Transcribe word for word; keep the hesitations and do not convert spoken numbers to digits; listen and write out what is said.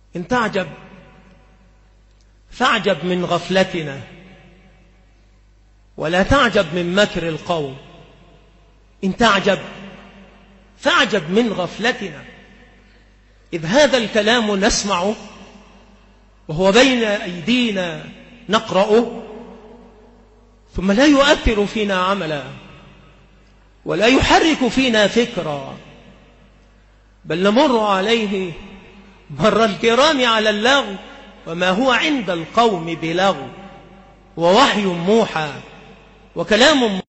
إن تعجب فاعجب من غفلتنا، ولا تعجب من مكر القوم. إن تعجب فاعجب من غفلتنا، إذ هذا الكلام نسمعه وهو بين أيدينا نقرأه، ثم لا يؤثر فينا عملا ولا يحرك فينا فكرا، بل نمر عليه مر الكرام على اللغو، وما هو عند القوم بلغو، ووحي موحى وكلام